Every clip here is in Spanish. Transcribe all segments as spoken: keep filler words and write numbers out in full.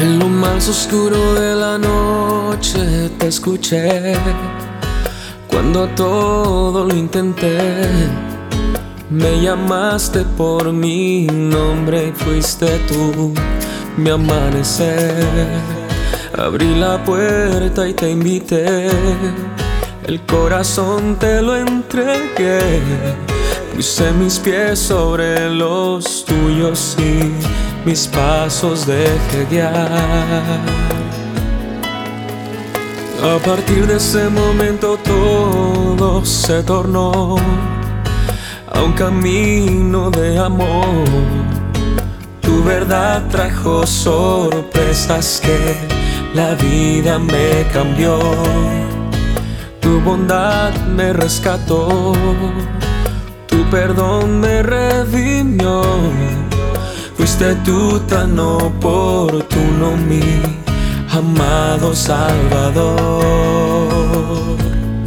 En lo más oscuro de la noche te escuché, cuando todo lo intenté. Me llamaste por mi nombre y fuiste tú mi amanecer. Abrí la puerta y te invité, el corazón te lo entregué. Puse mis pies sobre los tuyos y mis pasos dejé guiar. A partir de ese momento todo se tornó a un camino de amor. Tu verdad trajo sorpresas que la vida me cambió. Tu bondad me rescató, tu perdón me redimió. Fuiste tú tan oportuno, mi amado Salvador.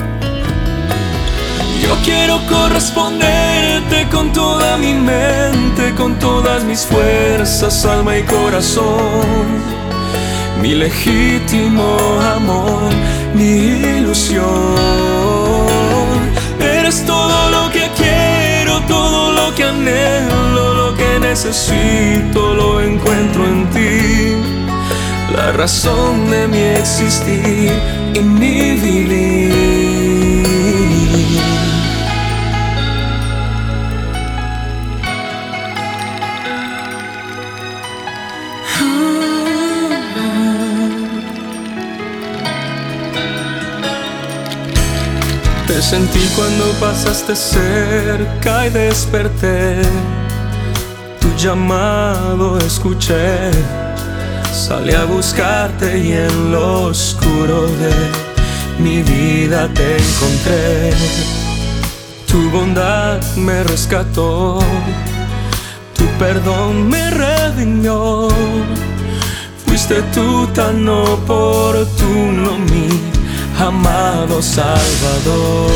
Yo quiero corresponderte con toda mi mente, con todas mis fuerzas, alma y corazón. Mi legítimo amor, mi ilusión. Eres todo lo que quiero, todo lo que anhelo, lo que necesito lo encuentro en ti. La razón de mi existir y mi vivir. Te sentí cuando pasaste cerca y desperté. Tu llamado escuché. Salí a buscarte y en lo oscuro de mi vida te encontré. Tu bondad me rescató, tu perdón me redimió. Fuiste tú tan oportuno, mi amado Salvador.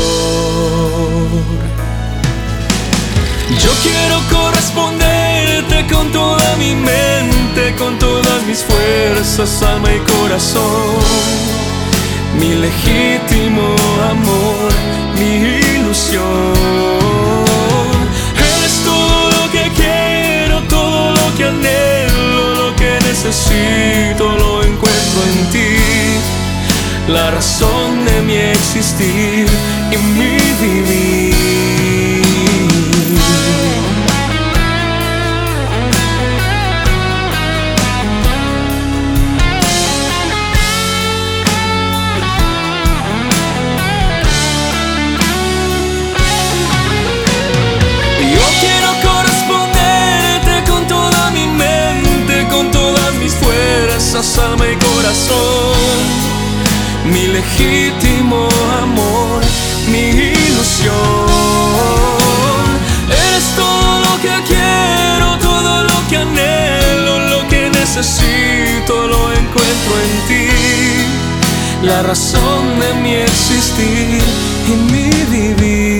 Yo quiero corresponderte con toda mi mente, con todas mis fuerzas, alma y corazón. Mi legítimo amor, mi ilusión. Eres todo lo que quiero, todo lo que anhelo, lo que necesito lo encuentro en ti. La razón de mi existir y mi vivir. Yo quiero corresponderte con toda mi mente, con todas mis fuerzas, alma y corazón. Mi legítimo amor, mi ilusión. Eres todo lo que quiero, todo lo que anhelo, lo que necesito lo encuentro en ti. La razón de mi existir y mi vivir.